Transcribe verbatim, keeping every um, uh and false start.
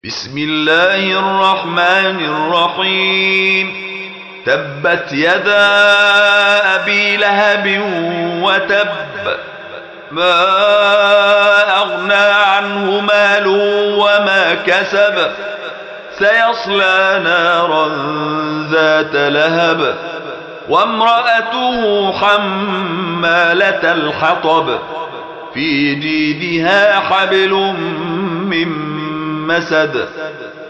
بسم الله الرحمن الرحيم. تبت يدا أبي لهب وتب، ما أغنى عنه ماله وما كسب، سيصلى نارا ذات لهب، وامرأته حمالة الحطب، في جيدها حبل من مسد.